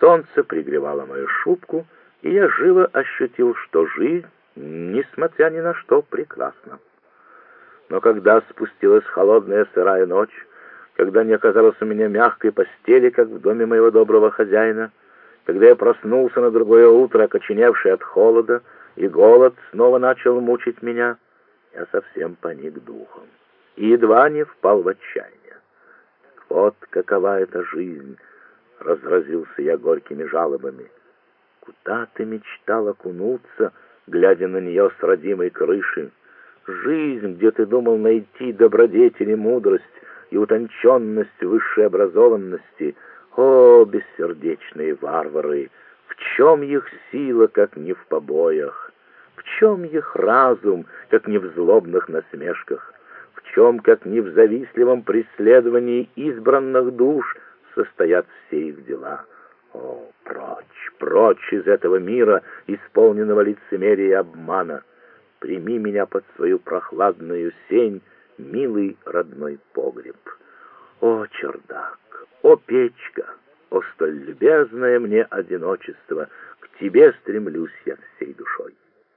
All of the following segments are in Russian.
Солнце пригревало мою шубку, и я живо ощутил, что жизнь, несмотря ни на что, прекрасна. Но когда спустилась холодная сырая ночь, когда не оказалось у меня мягкой постели, как в доме моего доброго хозяина, когда я проснулся на другое утро, окоченевший от холода, и голод снова начал мучить меня, я совсем поник духом и едва не впал в отчаяние. Вот какова эта жизнь, разразился я горькими жалобами. Куда ты мечтал окунуться, глядя на нее с родимой крыши? Жизнь, где ты думал найти добродетель и мудрость, и утонченность высшей образованности. О, бессердечные варвары! В чем их сила, как не в побоях? В чем их разум, как не в злобных насмешках? В чем, как не в завистливом преследовании избранных душ, состоят все их дела? О, прочь, прочь из этого мира, исполненного лицемерия и обмана! Прими меня под свою прохладную сень, милый родной погреб. О, чердак, о, печка, о, столь любезное мне одиночество, к тебе стремлюсь я всей душой.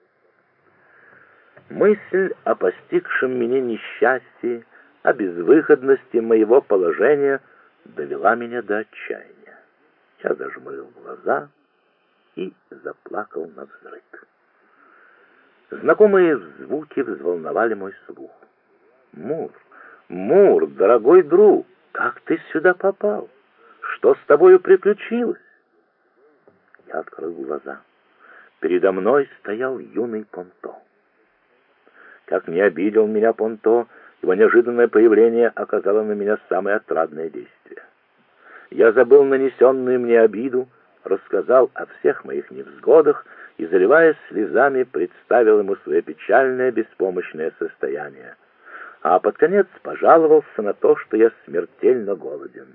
Мысль о постигшем меня несчастье, о безвыходности моего положения довела меня до отчаяния. Я зажмурил глаза и заплакал навзрыд. Знакомые звуки взволновали мой слух. «Мур, Мур, дорогой друг, как ты сюда попал? Что с тобою приключилось?» Я открыл глаза. Передо мной стоял юный Понто. Как не обидел меня Понто, его неожиданное появление оказало на меня самое отрадное действие. Я забыл нанесенную мне обиду, рассказал о всех моих невзгодах и, заливаясь слезами, представил ему свое печальное, беспомощное состояние. А под конец пожаловался на то, что я смертельно голоден.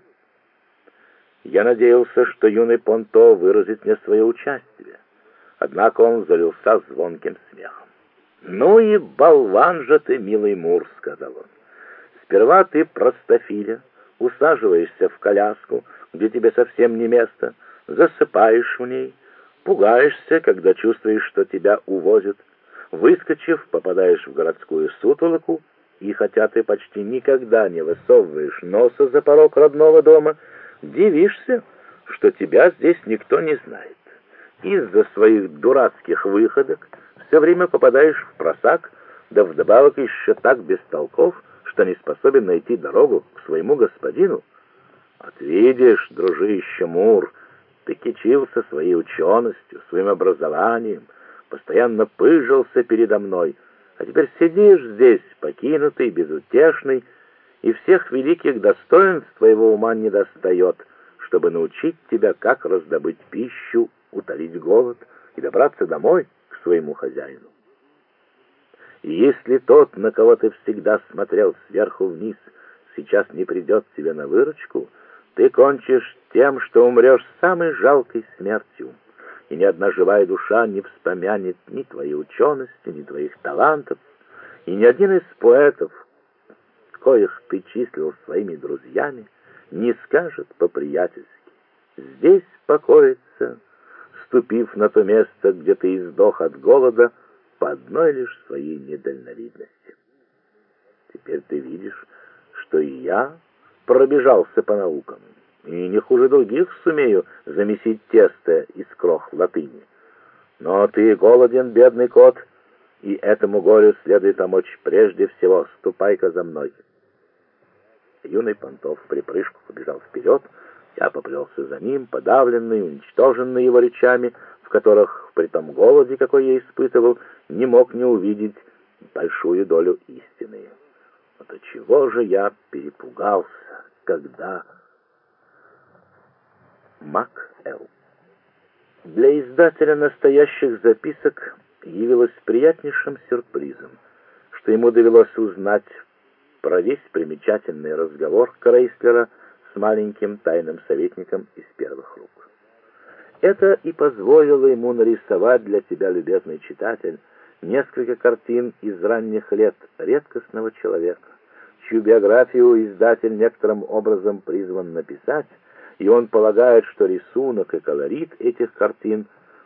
Я надеялся, что юный Понто выразит мне свое участие. Однако он залился звонким смехом. «Ну и болван же ты, милый Мур», — сказал он. «Сперва ты простофиля, усаживаешься в коляску, где тебе совсем не место, засыпаешь в ней, пугаешься, когда чувствуешь, что тебя увозят, выскочив, попадаешь в городскую сутолоку, и хотя ты почти никогда не высовываешь носа за порог родного дома, дивишься, что тебя здесь никто не знает. Из-за своих дурацких выходок все время попадаешь в просак, да вдобавок еще так бестолков, что не способен найти дорогу к своему господину. Вот видишь, дружище Мур, ты кичился своей ученостью, своим образованием, постоянно пыжился передо мной, а теперь сидишь здесь, покинутый, безутешный, и всех великих достоинств твоего ума не достает, чтобы научить тебя, как раздобыть пищу, утолить голод и добраться домой к своему хозяину. И если тот, на кого ты всегда смотрел сверху вниз, сейчас не придет тебе на выручку, ты кончишь тем, что умрешь самой жалкой смертью, и ни одна живая душа не вспомянет ни твоей учености, ни твоих талантов, и ни один из поэтов, коих ты числил своими друзьями, не скажет по-приятельски: «Здесь покоится», ступив на то место, где ты издох от голода по одной лишь своей недальновидности. Теперь ты видишь, что и я пробежался по наукам, и не хуже других сумею замесить тесто из крох латыни. Но ты голоден, бедный кот, и этому горю следует помочь прежде всего. Ступай-ка за мной. Юный Понто в припрыжку побежал вперед. Я поплелся за ним, подавленный, уничтоженный его речами, в которых, при том голоде, какой я испытывал, не мог не увидеть большую долю истины. Вот отчего же я перепугался, когда... Мак Л. Для издателя настоящих записок явилось приятнейшим сюрпризом, что ему довелось узнать про весь примечательный разговор Крейслера с маленьким тайным советником из первых рук. Это и позволило ему нарисовать для тебя, любезный читатель, несколько картин из ранних лет редкостного человека, чью биографию издатель некоторым образом призван написать, и он полагает, что рисунок и колорит этих картин